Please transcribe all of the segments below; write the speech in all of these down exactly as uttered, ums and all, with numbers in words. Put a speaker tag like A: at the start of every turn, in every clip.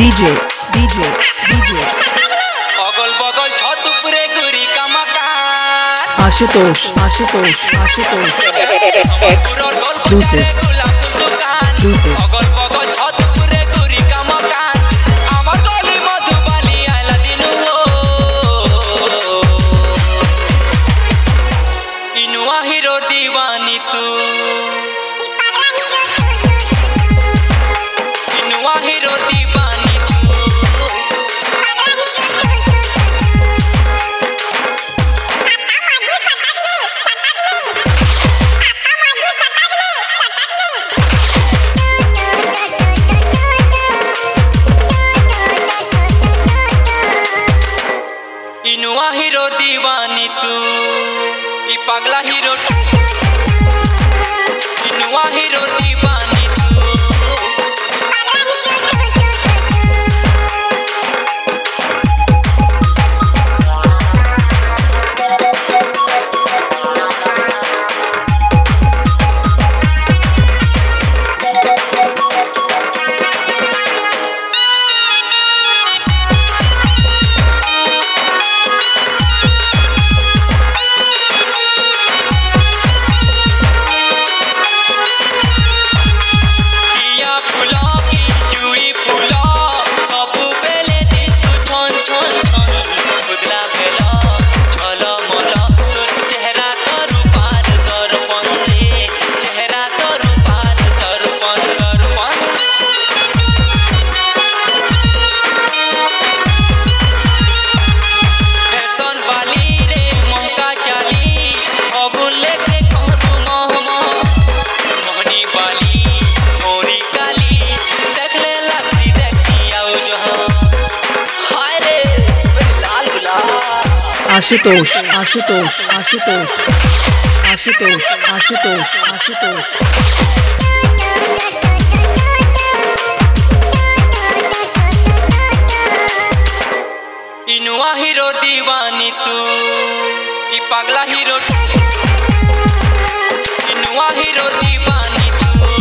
A: DJ DJ DJ
B: अगल बगल छत उपरे गुरी का मकान
A: आशुतोष आशुतोष आशुतोष
B: दूसरे गुलाब दुकान
A: दूसरे
B: अगल बगल छत उपरे गुरी का मकान आमार गली मधुबाली आइला दिनु इनुआ हीरो दीवानी तू इनुआ हीरो दीवानी इनुआ हीरो दीवानी तू ई पगला हीरो इनुआ हीरो दीवानी तू
A: आशुतोष आशुतोष आशुतोष आशुतोष आशुतोष आशुतोष
B: इनुआ हीरो दीवानी तू ई पगला हीरो इनुआ हीरो दीवानी तू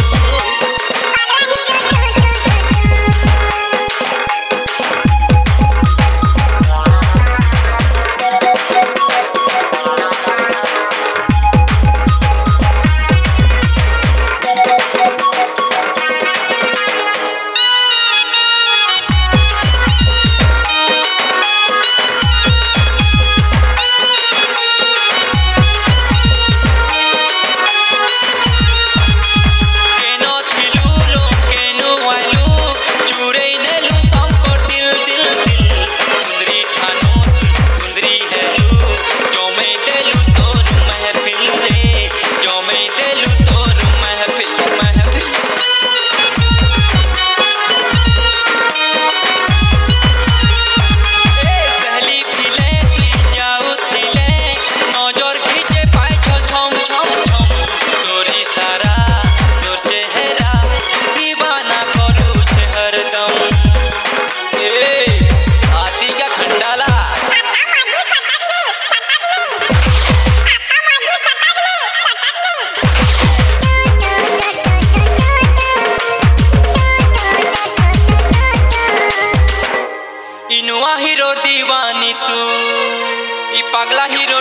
B: इनुआ हीरो दीवानी तू ई पगला हीरो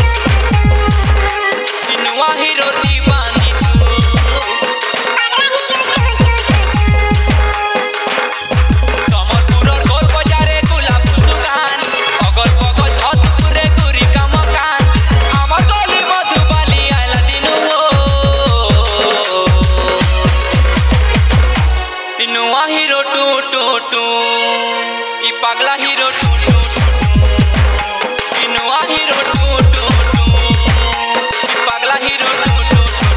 B: इनुआ हीरो दीवानी तू समरपुर गोल बाजारे गुलाब दुकान अगल बगल छत उपरे गुरी का मकान आमार गली मधुबाली आइला दिनु इनुआ हीरो टू टू टू ई पगला हीरो टू टू इनुआ हीरो टू टू टू ई पगला हीरो टू टू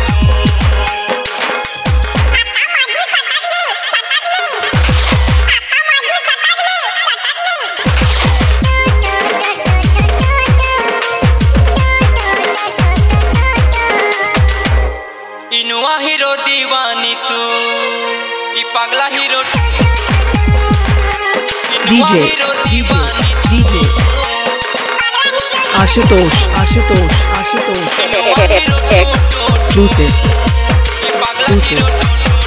B: इनुआ हीरो दीवानी तू ई पगला hero
A: DJ DJ DJ Ashutosh Ashutosh Ashutosh
B: इनुआ हीरो
A: दूसरे
B: ई पगला
A: दूसरे
B: हीरो